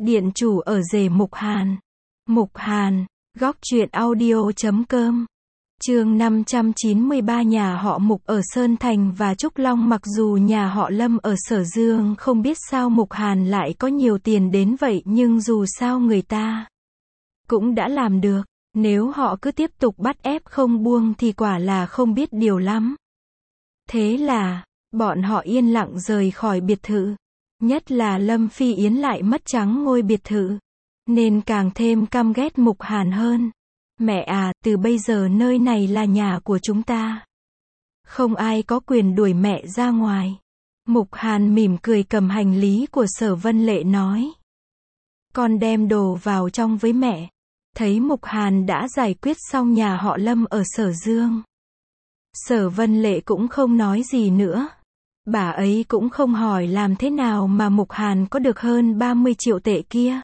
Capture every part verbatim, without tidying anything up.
Điện chủ ở rể Mục Hàn. Mục Hàn, góc truyện audio chấm com. Chương năm trăm chín mươi ba. Nhà họ Mục ở Sơn Thành và Trúc Long. Mặc dù nhà họ Lâm ở Sở Dương không biết sao Mục Hàn lại có nhiều tiền đến vậy, nhưng dù sao người ta cũng đã làm được. Nếu họ cứ tiếp tục bắt ép không buông thì quả là không biết điều lắm. Thế là, bọn họ yên lặng rời khỏi biệt thự. Nhất là Lâm Phi Yến lại mất trắng ngôi biệt thự, nên càng thêm căm ghét Mục Hàn hơn. Mẹ à, từ bây giờ nơi này là nhà của chúng ta. Không ai có quyền đuổi mẹ ra ngoài. Mục Hàn mỉm cười cầm hành lý của Sở Vân Lệ nói. Con đem đồ vào trong với mẹ. Thấy Mục Hàn đã giải quyết xong nhà họ Lâm ở Sở Dương, Sở Vân Lệ cũng không nói gì nữa. Bà ấy cũng không hỏi làm thế nào mà Mục Hàn có được hơn ba mươi triệu tệ kia.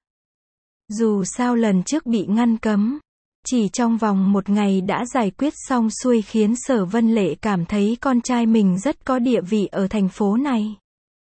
Dù sao lần trước bị ngăn cấm, chỉ trong vòng một ngày đã giải quyết xong xuôi, khiến Sở Vân Lệ cảm thấy con trai mình rất có địa vị ở thành phố này.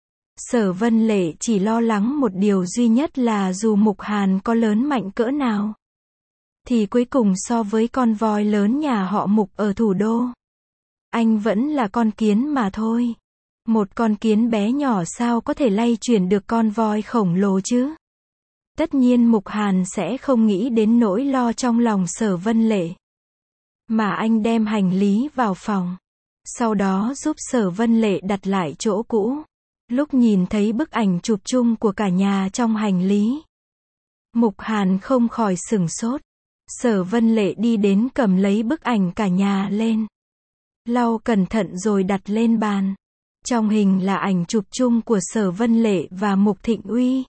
Sở Vân Lệ chỉ lo lắng một điều duy nhất là dù Mục Hàn có lớn mạnh cỡ nào, thì cuối cùng so với con voi lớn nhà họ Mục ở thủ đô, anh vẫn là con kiến mà thôi. Một con kiến bé nhỏ sao có thể lay chuyển được con voi khổng lồ chứ? Tất nhiên Mục Hàn sẽ không nghĩ đến nỗi lo trong lòng Sở Vân Lệ, mà anh đem hành lý vào phòng, sau đó giúp Sở Vân Lệ đặt lại chỗ cũ. Lúc nhìn thấy bức ảnh chụp chung của cả nhà trong hành lý, Mục Hàn không khỏi sửng sốt. Sở Vân Lệ đi đến cầm lấy bức ảnh cả nhà lên, lau cẩn thận rồi đặt lên bàn. Trong hình là ảnh chụp chung của Sở Vân Lệ và Mục Thịnh Uy.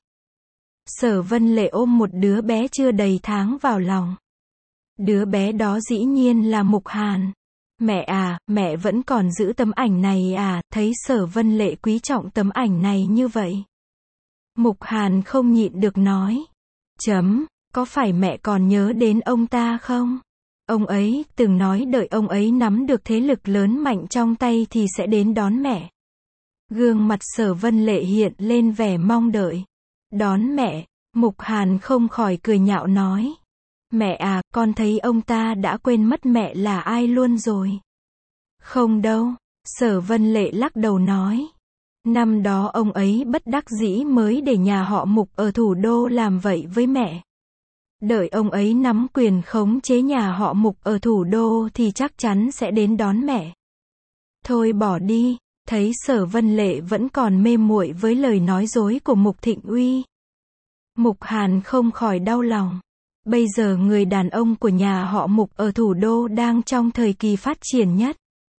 Sở Vân Lệ ôm một đứa bé chưa đầy tháng vào lòng. Đứa bé đó dĩ nhiên là Mục Hàn. Mẹ à, mẹ vẫn còn giữ tấm ảnh này à? Thấy Sở Vân Lệ quý trọng tấm ảnh này như vậy, Mục Hàn không nhịn được nói. Chấm, có phải mẹ còn nhớ đến ông ta không? Ông ấy từng nói đợi ông ấy nắm được thế lực lớn mạnh trong tay thì sẽ đến đón mẹ. Gương mặt Sở Vân Lệ hiện lên vẻ mong đợi. Đón mẹ? Mục Hàn không khỏi cười nhạo nói. Mẹ à, con thấy ông ta đã quên mất mẹ là ai luôn rồi. Không đâu, Sở Vân Lệ lắc đầu nói. Năm đó ông ấy bất đắc dĩ mới để nhà họ Mục ở thủ đô làm vậy với mẹ. Đợi ông ấy nắm quyền khống chế nhà họ Mục ở thủ đô thì chắc chắn sẽ đến đón mẹ. Thôi bỏ đi. Thấy Sở Vân Lệ vẫn còn mê muội với lời nói dối của Mục Thịnh Uy, Mục Hàn không khỏi đau lòng. Bây giờ người đàn ông của nhà họ Mục ở thủ đô đang trong thời kỳ phát triển nhất,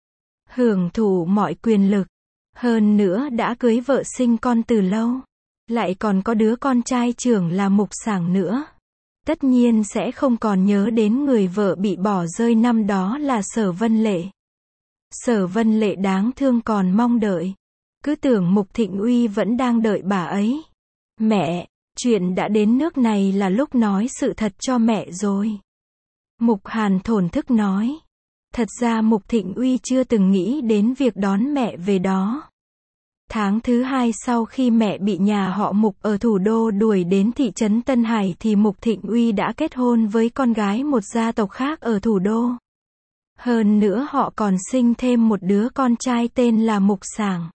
hưởng thụ mọi quyền lực, hơn nữa đã cưới vợ sinh con từ lâu, lại còn có đứa con trai trưởng là Mục Sảng nữa. Tất nhiên sẽ không còn nhớ đến người vợ bị bỏ rơi năm đó là Sở Vân Lệ. Sở Vân Lệ đáng thương còn mong đợi, cứ tưởng Mục Thịnh Uy vẫn đang đợi bà ấy. Mẹ, chuyện đã đến nước này là lúc nói sự thật cho mẹ rồi. Mục Hàn thổn thức nói. Thật ra Mục Thịnh Uy chưa từng nghĩ đến việc đón mẹ về đó. Tháng thứ hai sau khi mẹ bị nhà họ Mục ở thủ đô đuổi đến thị trấn Tân Hải thì Mục Thịnh Uy đã kết hôn với con gái một gia tộc khác ở thủ đô. Hơn nữa họ còn sinh thêm một đứa con trai tên là Mục Sảng.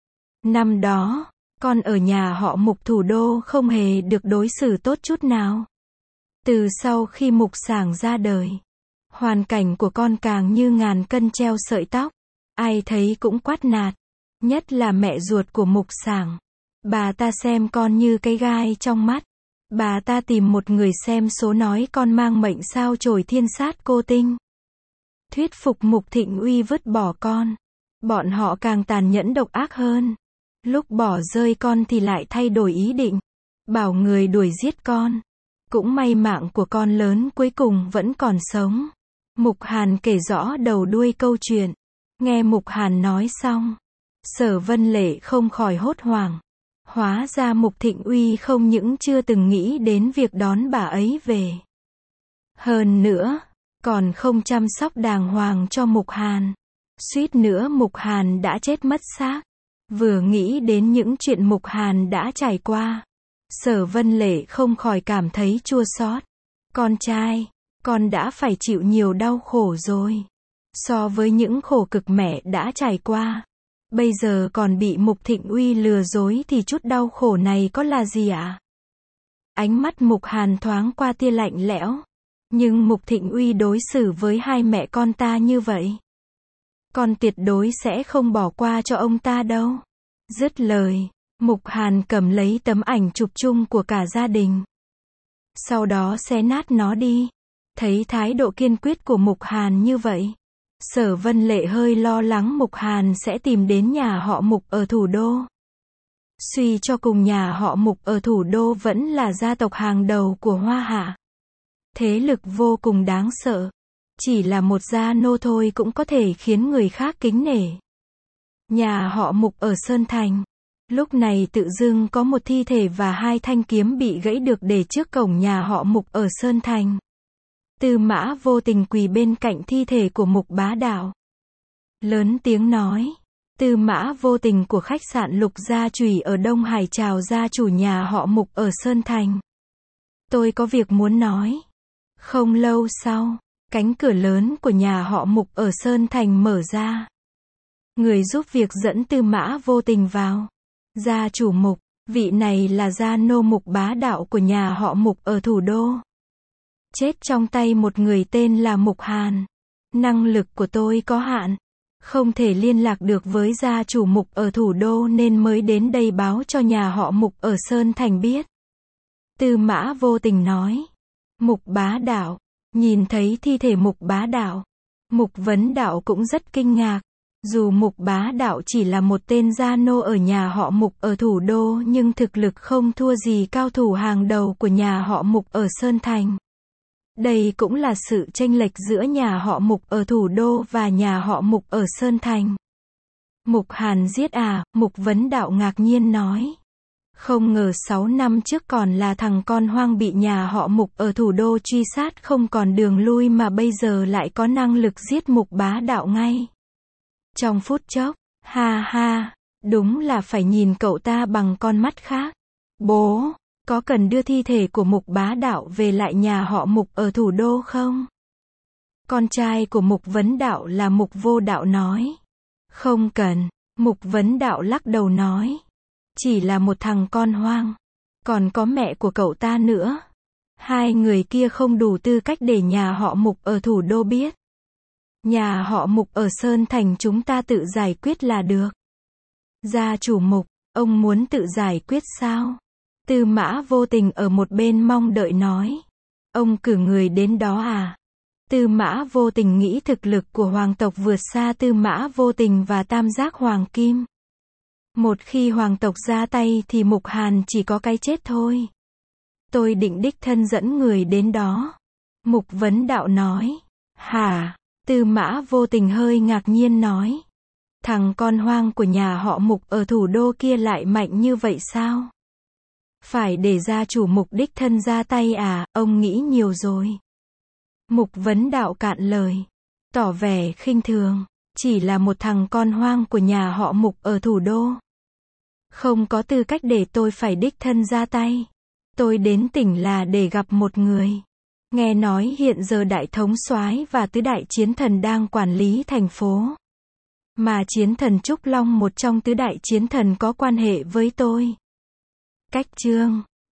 Năm đó, con ở nhà họ Mục thủ đô không hề được đối xử tốt chút nào. Từ sau khi Mục Sảng ra đời, hoàn cảnh của con càng như ngàn cân treo sợi tóc. Ai thấy cũng quát nạt. Nhất là mẹ ruột của Mục Sảng. Bà ta xem con như cái gai trong mắt. Bà ta tìm một người xem số nói con mang mệnh sao chổi thiên sát cô tinh, thuyết phục Mục Thịnh Uy vứt bỏ con. Bọn họ càng tàn nhẫn độc ác hơn. Lúc bỏ rơi con thì lại thay đổi ý định, bảo người đuổi giết con. Cũng may mạng của con lớn cuối cùng vẫn còn sống. Mục Hàn kể rõ đầu đuôi câu chuyện. Nghe Mục Hàn nói xong, Sở Vân Lệ không khỏi hốt hoảng. Hóa ra Mục Thịnh Uy không những chưa từng nghĩ đến việc đón bà ấy về, hơn nữa còn không chăm sóc đàng hoàng cho Mục Hàn. Suýt nữa Mục Hàn đã chết mất xác. Vừa nghĩ đến những chuyện Mục Hàn đã trải qua, Sở Vân Lệ không khỏi cảm thấy chua xót. Con trai, con đã phải chịu nhiều đau khổ rồi. So với những khổ cực mẹ đã trải qua, bây giờ còn bị Mục Thịnh Uy lừa dối thì chút đau khổ này có là gì ạ? À? Ánh mắt Mục Hàn thoáng qua tia lạnh lẽo. Nhưng Mục Thịnh Uy đối xử với hai mẹ con ta như vậy, con tuyệt đối sẽ không bỏ qua cho ông ta đâu. Dứt lời, Mục Hàn cầm lấy tấm ảnh chụp chung của cả gia đình. Sau đó xé nát nó đi. Thấy thái độ kiên quyết của Mục Hàn như vậy, Sở Vân Lệ hơi lo lắng Mục Hàn sẽ tìm đến nhà họ Mục ở thủ đô. Suy cho cùng nhà họ Mục ở thủ đô vẫn là gia tộc hàng đầu của Hoa Hạ. Thế lực vô cùng đáng sợ. Chỉ là một gia nô thôi cũng có thể khiến người khác kính nể. Nhà họ Mục ở Sơn Thành. Lúc này tự dưng có một thi thể và hai thanh kiếm bị gãy được để trước cổng nhà họ Mục ở Sơn Thành. Tư Mã Vô Tình quỳ bên cạnh thi thể của Mục Bá Đạo. Lớn tiếng nói. Tư Mã Vô Tình của khách sạn Lục Gia Chùy ở Đông Hải chào gia chủ nhà họ Mục ở Sơn Thành. Tôi có việc muốn nói. Không lâu sau, cánh cửa lớn của nhà họ Mục ở Sơn Thành mở ra. Người giúp việc dẫn Tư Mã Vô Tình vào. Gia chủ Mục, vị này là gia nô Mục Bá Đạo của nhà họ Mục ở thủ đô. Chết trong tay một người tên là Mục Hàn. Năng lực của tôi có hạn, không thể liên lạc được với gia chủ Mục ở thủ đô nên mới đến đây báo cho nhà họ Mục ở Sơn Thành biết. Tư Mã Vô Tình nói. Mục Bá Đạo. Nhìn thấy thi thể Mục Bá Đạo, Mục Vấn Đạo cũng rất kinh ngạc. Dù Mục Bá Đạo chỉ là một tên gia nô ở nhà họ Mục ở thủ đô nhưng thực lực không thua gì cao thủ hàng đầu của nhà họ Mục ở Sơn Thành. Đây cũng là sự chênh lệch giữa nhà họ Mục ở thủ đô và nhà họ Mục ở Sơn Thành. Mục Hàn giết à? Mục Vấn Đạo ngạc nhiên nói. Không ngờ sáu năm trước còn là thằng con hoang bị nhà họ Mục ở thủ đô truy sát không còn đường lui mà bây giờ lại có năng lực giết Mục Bá Đạo ngay. Trong phút chốc, ha ha, đúng là phải nhìn cậu ta bằng con mắt khác. Bố, có cần đưa thi thể của Mục Bá Đạo về lại nhà họ Mục ở thủ đô không? Con trai của Mục Vấn Đạo là Mục Vô Đạo nói. Không cần, Mục Vấn Đạo lắc đầu nói. Chỉ là một thằng con hoang. Còn có mẹ của cậu ta nữa. Hai người kia không đủ tư cách để nhà họ Mục ở thủ đô biết. Nhà họ Mục ở Sơn Thành chúng ta tự giải quyết là được. Gia chủ Mục, ông muốn tự giải quyết sao? Tư Mã Vô Tình ở một bên mong đợi nói. Ông cử người đến đó à? Tư Mã Vô Tình nghĩ thực lực của hoàng tộc vượt xa Tư Mã Vô Tình và Tam Giác Hoàng Kim. Một khi hoàng tộc ra tay thì Mục Hàn chỉ có cái chết thôi. Tôi định đích thân dẫn người đến đó. Mục Vấn Đạo nói. Hả? Tư Mã Vô Tình hơi ngạc nhiên nói. Thằng con hoang của nhà họ Mục ở thủ đô kia lại mạnh như vậy sao? Phải để gia chủ Mục đích thân ra tay à? Ông nghĩ nhiều rồi. Mục Vấn Đạo cạn lời, tỏ vẻ khinh thường. Chỉ là một thằng con hoang của nhà họ Mục ở thủ đô. Không có tư cách để tôi phải đích thân ra tay. Tôi đến tỉnh là để gặp một người. Nghe nói hiện giờ đại thống soái và tứ đại chiến thần đang quản lý thành phố. Mà chiến thần Trúc Long một trong tứ đại chiến thần có quan hệ với tôi. Cách chương